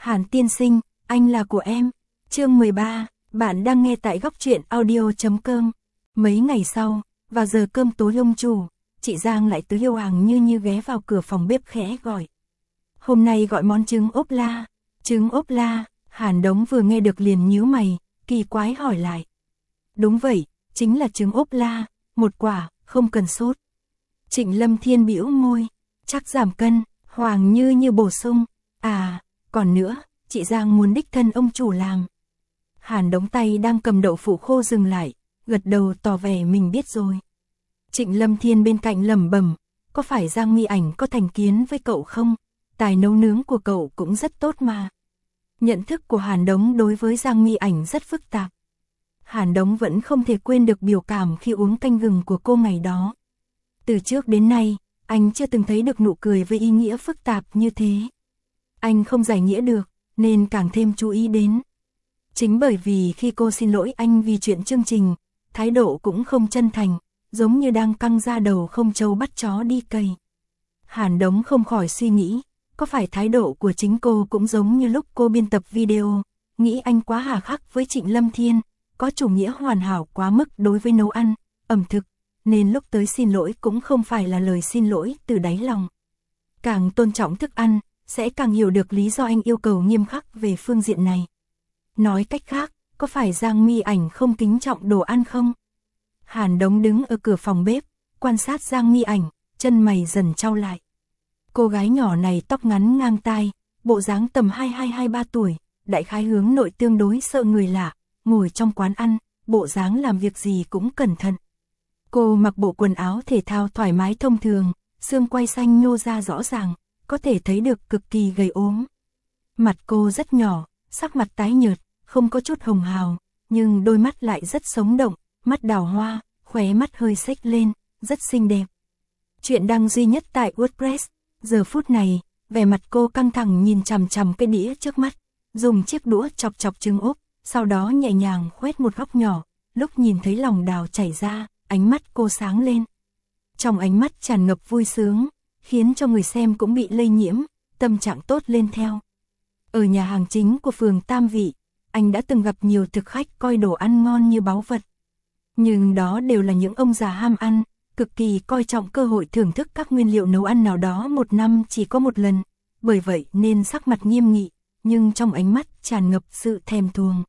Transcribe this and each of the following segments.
Hàn tiên sinh, anh là của em. Chương 13, bạn đang nghe tại góc truyện audio.com. Mấy ngày sau, vào giờ cơm tối ông chủ, chị Giang lại tới Hiêu Hàng như ghé vào cửa phòng bếp khẽ gọi. Hôm nay gọi món trứng ốp la. Trứng ốp la, Hàn Đống vừa nghe được liền nhíu mày, kỳ quái hỏi lại. Đúng vậy, chính là trứng ốp la, một quả, không cần sốt. Trịnh Lâm Thiên bĩu môi, chắc giảm cân. Hoàng như bổ sung, à, còn nữa, chị Giang muốn đích thân ông chủ làm. Hàn Đống tay đang cầm đậu phụ khô dừng lại, gật đầu tỏ vẻ mình biết rồi. Trịnh Lâm Thiên bên cạnh lẩm bẩm, có phải Giang Mi Ảnh có thành kiến với cậu không? Tài nấu nướng của cậu cũng rất tốt mà. Nhận thức của Hàn Đống đối với Giang Mi Ảnh rất phức tạp. Hàn Đống vẫn không thể quên được biểu cảm khi uống canh gừng của cô ngày đó. Từ trước đến nay, anh chưa từng thấy được nụ cười với ý nghĩa phức tạp như thế. Anh không giải nghĩa được, nên càng thêm chú ý đến. Chính bởi vì khi cô xin lỗi anh vì chuyện chương trình, thái độ cũng không chân thành, giống như đang căng ra đầu không trâu bắt chó đi cày. Hàn Đống không khỏi suy nghĩ, có phải thái độ của chính cô cũng giống như lúc cô biên tập video, nghĩ anh quá hà khắc với Trịnh Lâm Thiên, có chủ nghĩa hoàn hảo quá mức đối với nấu ăn, ẩm thực, nên lúc tới xin lỗi cũng không phải là lời xin lỗi từ đáy lòng. Càng tôn trọng thức ăn, sẽ càng hiểu được lý do anh yêu cầu nghiêm khắc về phương diện này. Nói cách khác, có phải Giang Mi Ảnh không kính trọng đồ ăn không? Hàn Đống đứng ở cửa phòng bếp, quan sát Giang Mi Ảnh, chân mày dần chau lại. Cô gái nhỏ này tóc ngắn ngang tai, bộ dáng tầm 22-23 tuổi, đại khái hướng nội tương đối sợ người lạ, ngồi trong quán ăn, bộ dáng làm việc gì cũng cẩn thận. Cô mặc bộ quần áo thể thao thoải mái thông thường, xương quai xanh nhô ra rõ ràng, có thể thấy được cực kỳ gầy ốm. Mặt cô rất nhỏ, sắc mặt tái nhợt, không có chút hồng hào, nhưng đôi mắt lại rất sống động, mắt đào hoa, khóe mắt hơi xếch lên, rất xinh đẹp. Chuyện đăng duy nhất tại WordPress, giờ phút này, vẻ mặt cô căng thẳng nhìn chằm chằm cái đĩa trước mắt, dùng chiếc đũa chọc chọc trứng ốp, sau đó nhẹ nhàng khoét một góc nhỏ, lúc nhìn thấy lòng đào chảy ra, ánh mắt cô sáng lên. Trong ánh mắt tràn ngập vui sướng, khiến cho người xem cũng bị lây nhiễm, tâm trạng tốt lên theo. Ở nhà hàng chính của phường Tam Vị, anh đã từng gặp nhiều thực khách coi đồ ăn ngon như báu vật. Nhưng đó đều là những ông già ham ăn, cực kỳ coi trọng cơ hội thưởng thức các nguyên liệu nấu ăn nào đó một năm chỉ có một lần, bởi vậy nên sắc mặt nghiêm nghị, nhưng trong ánh mắt tràn ngập sự thèm thuồng.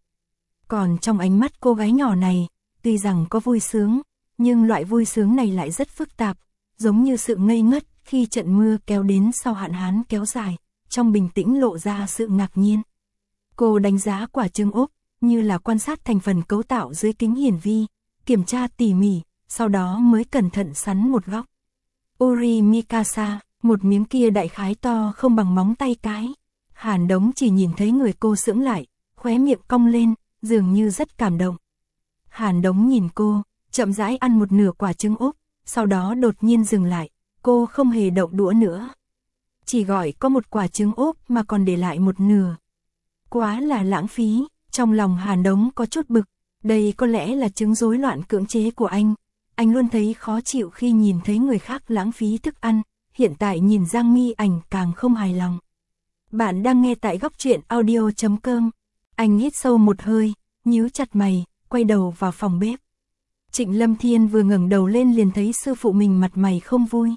Còn trong ánh mắt cô gái nhỏ này, tuy rằng có vui sướng, nhưng loại vui sướng này lại rất phức tạp, giống như sự ngây ngất khi trận mưa kéo đến sau hạn hán kéo dài, trong bình tĩnh lộ ra sự ngạc nhiên. Cô đánh giá quả trứng ốp, như là quan sát thành phần cấu tạo dưới kính hiển vi, kiểm tra tỉ mỉ, sau đó mới cẩn thận sắn một góc. Uri Mikasa, một miếng kia đại khái to không bằng móng tay cái. Hàn Đống chỉ nhìn thấy người cô sững lại, khóe miệng cong lên, dường như rất cảm động. Hàn Đống nhìn cô, chậm rãi ăn một nửa quả trứng ốp, sau đó đột nhiên dừng lại, cô không hề động đũa nữa. Chỉ gọi có một quả trứng ốp mà còn để lại một nửa. Quá là lãng phí, trong lòng Hàn Đống có chút bực, đây có lẽ là chứng rối loạn cưỡng chế của anh. Anh luôn thấy khó chịu khi nhìn thấy người khác lãng phí thức ăn, hiện tại nhìn Giang Mi Ảnh càng không hài lòng. Bạn đang nghe tại góc truyện audio.com. Anh hít sâu một hơi, nhíu chặt mày, quay đầu vào phòng bếp. Trịnh Lâm Thiên vừa ngẩng đầu lên liền thấy sư phụ mình mặt mày không vui.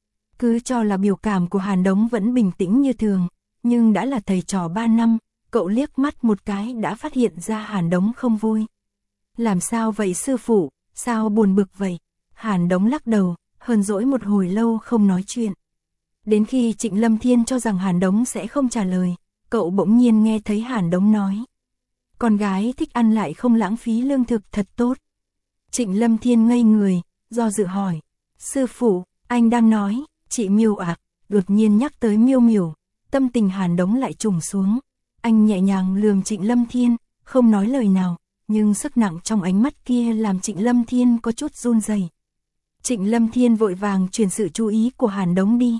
Cứ cho là biểu cảm của Hàn Đống vẫn bình tĩnh như thường, nhưng đã là thầy trò 3 năm, cậu liếc mắt một cái đã phát hiện ra Hàn Đống không vui. Làm sao vậy sư phụ, sao buồn bực vậy? Hàn Đống lắc đầu, hờn dỗi một hồi lâu không nói chuyện. Đến khi Trịnh Lâm Thiên cho rằng Hàn Đống sẽ không trả lời, cậu bỗng nhiên nghe thấy Hàn Đống nói. Con gái thích ăn lại không lãng phí lương thực thật tốt. Trịnh Lâm Thiên ngây người, do dự hỏi. Sư phụ, anh đang nói, chị Miêu ạ, đột nhiên nhắc tới Miêu Miểu, tâm tình Hàn Đống lại trùng xuống. Anh nhẹ nhàng lườm Trịnh Lâm Thiên, không nói lời nào, nhưng sức nặng trong ánh mắt kia làm Trịnh Lâm Thiên có chút run rẩy. Trịnh Lâm Thiên vội vàng chuyển sự chú ý của Hàn Đống đi.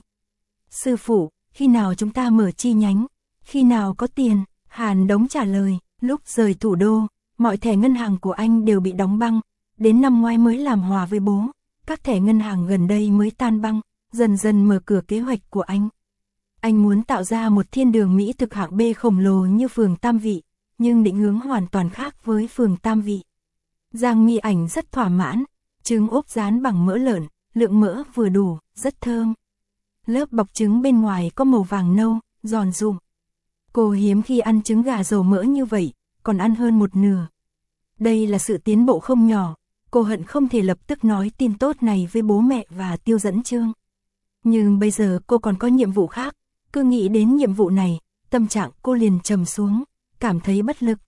Sư phụ, khi nào chúng ta mở chi nhánh? Khi nào có tiền? Hàn Đống trả lời, lúc rời thủ đô, mọi thẻ ngân hàng của anh đều bị đóng băng, đến năm ngoái mới làm hòa với bố, các thẻ ngân hàng gần đây mới tan băng, dần dần mở cửa kế hoạch của anh. Anh muốn tạo ra một thiên đường mỹ thực hạng B khổng lồ như phường Tam Vị, nhưng định hướng hoàn toàn khác với phường Tam Vị. Giang Mi Ảnh rất thỏa mãn, trứng ốp rán bằng mỡ lợn, lượng mỡ vừa đủ, rất thơm. Lớp bọc trứng bên ngoài có màu vàng nâu, giòn rụm. Cô hiếm khi ăn trứng gà dầu mỡ như vậy, còn ăn hơn một nửa. Đây là sự tiến bộ không nhỏ, cô hận không thể lập tức nói tin tốt này với bố mẹ và Tiêu Dẫn Chương. Nhưng bây giờ cô còn có nhiệm vụ khác, cứ nghĩ đến nhiệm vụ này, tâm trạng cô liền trầm xuống, cảm thấy bất lực.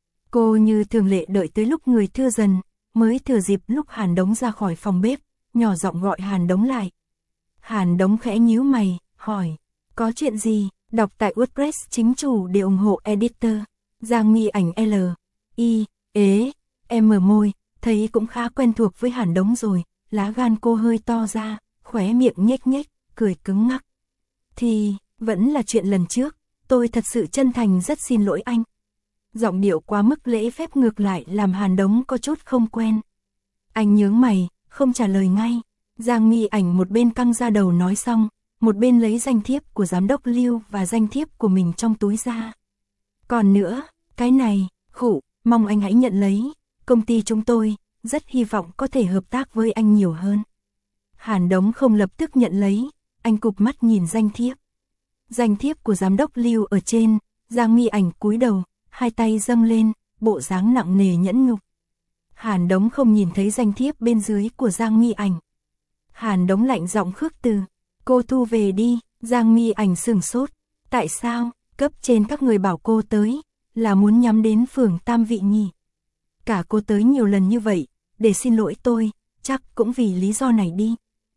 Cô như thường lệ đợi tới lúc người thưa dần, mới thừa dịp lúc Hàn Đống ra khỏi phòng bếp, nhỏ giọng gọi Hàn Đống lại. Hàn Đống khẽ nhíu mày, hỏi, có chuyện gì? Đọc tại WordPress chính chủ để ủng hộ editor. Giang Mi Ảnh L, I, ế, M môi, thấy cũng khá quen thuộc với Hàn Đống rồi, lá gan cô hơi to ra, khóe miệng nhếch nhếch, cười cứng ngắc. Thì, vẫn là chuyện lần trước, tôi thật sự chân thành rất xin lỗi anh. Giọng điệu quá mức lễ phép ngược lại làm Hàn Đống có chút không quen. Anh nhướng mày, không trả lời ngay. Giang Mi Ảnh một bên căng ra đầu nói xong, một bên lấy danh thiếp của giám đốc Lưu và danh thiếp của mình trong túi ra. Còn nữa, cái này, khụ, mong anh hãy nhận lấy, công ty chúng tôi, rất hy vọng có thể hợp tác với anh nhiều hơn. Hàn Đống không lập tức nhận lấy, anh cụp mắt nhìn danh thiếp. Danh thiếp của giám đốc Lưu ở trên, Giang Mi Ảnh cúi đầu, hai tay dâng lên, bộ dáng nặng nề nhẫn nhục. Hàn Đống không nhìn thấy danh thiếp bên dưới của Giang Mi Ảnh. Hàn Đống lạnh giọng khước từ, cô thu về đi. Giang Mi Ảnh sửng sốt, tại sao, cấp trên các người bảo cô tới, là muốn nhắm đến phường Tam Vị nhỉ? Cả cô tới nhiều lần như vậy, để xin lỗi tôi, chắc cũng vì lý do này đi.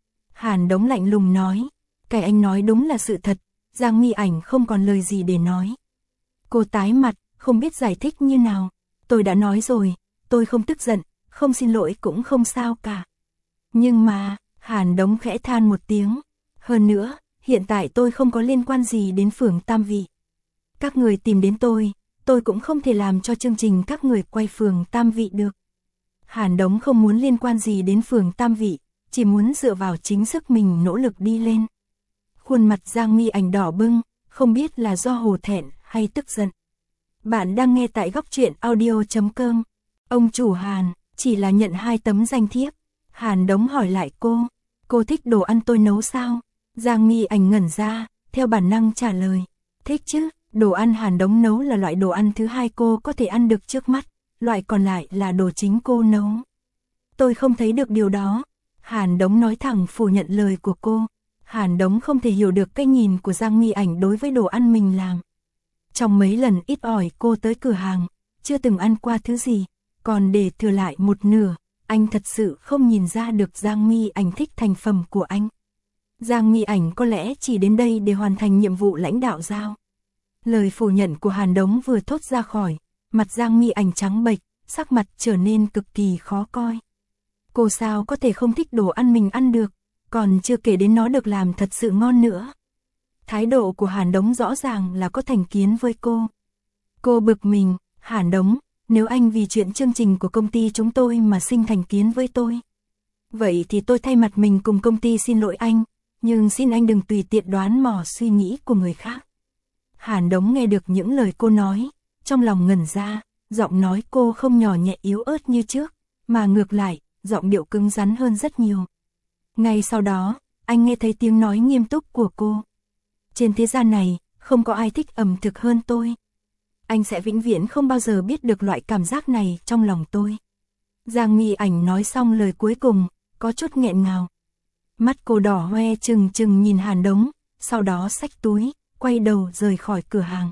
Hàn Đống lạnh lùng nói, cái anh nói đúng là sự thật. Giang Mi Ảnh không còn lời gì để nói. Cô tái mặt, không biết giải thích như nào. Tôi đã nói rồi, tôi không tức giận, không xin lỗi cũng không sao cả. Nhưng mà, Hàn Đống khẽ than một tiếng. Hơn nữa, hiện tại tôi không có liên quan gì đến phường Tam Vị. Các người tìm đến tôi cũng không thể làm cho chương trình các người quay phường Tam Vị được. Hàn Đống không muốn liên quan gì đến phường Tam Vị, chỉ muốn dựa vào chính sức mình nỗ lực đi lên. Khuôn mặt Giang Mi Ảnh đỏ bừng, không biết là do hổ thẹn hay tức giận. Bạn đang nghe tại góc truyện audio.com. Ông chủ Hàn, chỉ là nhận 2 tấm danh thiếp. Hàn Đống hỏi lại cô thích đồ ăn tôi nấu sao? Giang Mi Ảnh ngẩn ra, theo bản năng trả lời, thích chứ, đồ ăn Hàn Đống nấu là loại đồ ăn thứ hai cô có thể ăn được trước mắt, loại còn lại là đồ chính cô nấu. Tôi không thấy được điều đó. Hàn Đống nói thẳng phủ nhận lời của cô. Hàn Đống không thể hiểu được cái nhìn của Giang Mi Ảnh đối với đồ ăn mình làm. Trong mấy lần ít ỏi cô tới cửa hàng, chưa từng ăn qua thứ gì, còn để thừa lại một nửa, anh thật sự không nhìn ra được Giang Mi Ảnh thích thành phẩm của anh. Giang Mi Ảnh có lẽ chỉ đến đây để hoàn thành nhiệm vụ lãnh đạo giao. Lời phủ nhận của Hàn Đống vừa thốt ra khỏi, mặt Giang Mi Ảnh trắng bệch, sắc mặt trở nên cực kỳ khó coi. Cô sao có thể không thích đồ ăn mình ăn được, còn chưa kể đến nó được làm thật sự ngon nữa. Thái độ của Hàn Đống rõ ràng là có thành kiến với cô. Cô bực mình, Hàn Đống, nếu anh vì chuyện chương trình của công ty chúng tôi mà sinh thành kiến với tôi, vậy thì tôi thay mặt mình cùng công ty xin lỗi anh, nhưng xin anh đừng tùy tiện đoán mò suy nghĩ của người khác. Hàn Đống nghe được những lời cô nói, trong lòng ngẩn ra, giọng nói cô không nhỏ nhẹ yếu ớt như trước, mà ngược lại, giọng điệu cứng rắn hơn rất nhiều. Ngay sau đó, anh nghe thấy tiếng nói nghiêm túc của cô. Trên thế gian này, không có ai thích ẩm thực hơn tôi. Anh sẽ vĩnh viễn không bao giờ biết được loại cảm giác này trong lòng tôi. Giang Mi Ảnh nói xong lời cuối cùng, có chút nghẹn ngào. Mắt cô đỏ hoe trừng trừng nhìn Hàn Đống, sau đó xách túi, quay đầu rời khỏi cửa hàng.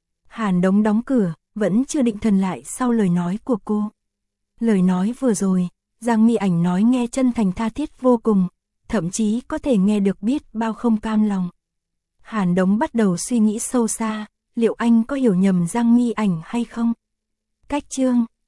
Hàn Đống đóng cửa, vẫn chưa định thần lại sau lời nói của cô. Lời nói vừa rồi, Giang Mi Ảnh nói nghe chân thành tha thiết vô cùng, thậm chí có thể nghe được biết bao không cam lòng. Hàn Đống bắt đầu suy nghĩ sâu xa, liệu anh có hiểu nhầm Giang Mi Ảnh hay không? Cách chương